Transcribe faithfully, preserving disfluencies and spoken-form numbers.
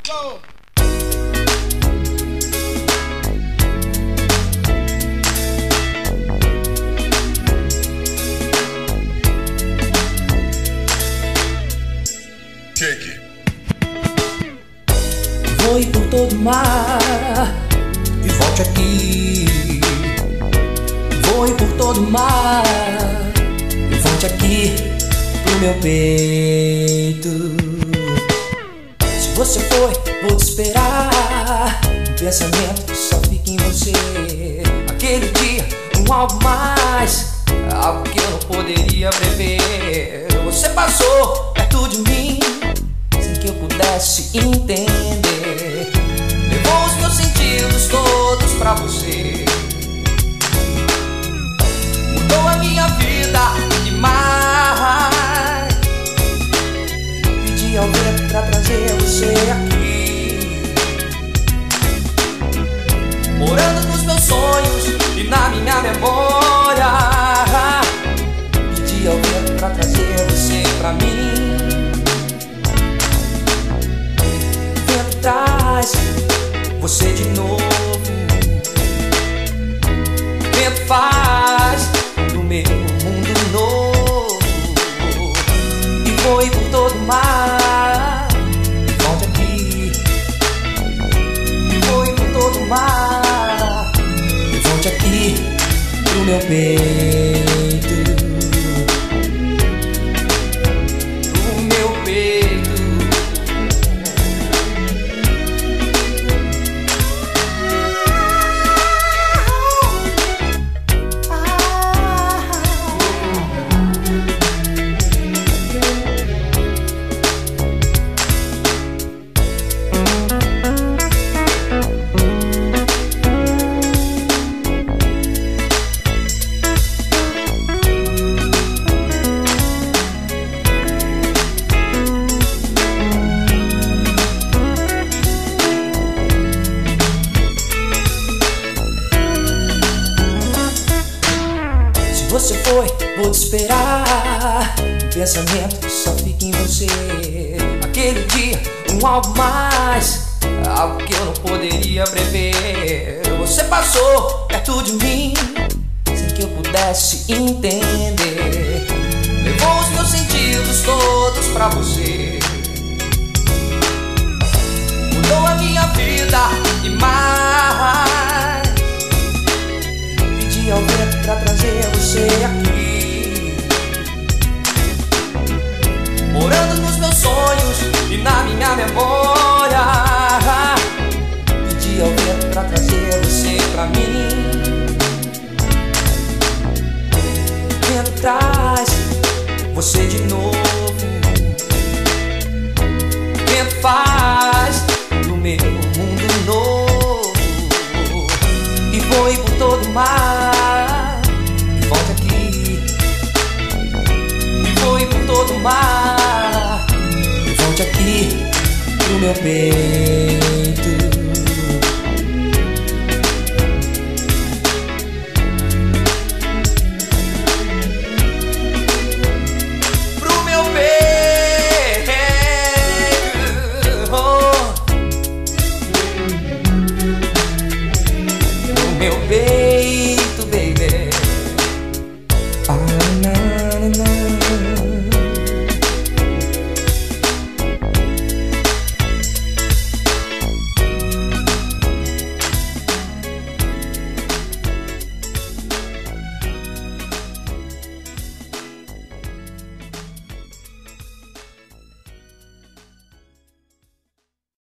Go. Voe por todo o mar e volte aqui. Voe por todo o mar e volte aqui pro meu peito. Se você foi, vou te esperar. Um pensamento só fica em você. Aquele dia, um algo mais, algo que eu não poderia prever. Você passou perto de mim sem que eu pudesse entender. Levou os meus sentidos todos pra você. Mudou a minha vida demais. Pedi ao vento pra trazer você aqui, morando nos meus sonhos e na minha memória. Pedi ao vento pra trazer você pra mim. Vento traz você de novo. Vento faz do meu mundo novo. E voe por todo o mar, volte aqui. E voe por todo o mar, volte aqui pro meu peito. Pro meu peito. Você foi, vou te esperar. Um pensamento só fica em você. Aquele dia, um algo mais, algo que eu não poderia prever. Você passou perto de mim sem que eu pudesse entender. Levou os meus sentidos todos pra você. Mudou a minha vida demais. Pedi ao vento pra trazer você aqui, morando nos meus sonhos e na minha memória. Pedi ao vento pra trazer você pra mim. Vento traz você de novo. Vento faz do meu mundo novo. E voe por todo o mar, volte aqui. E voe por todo o mar, volte aqui pro meu peito. Pro meu peito, oh. Pro meu peito.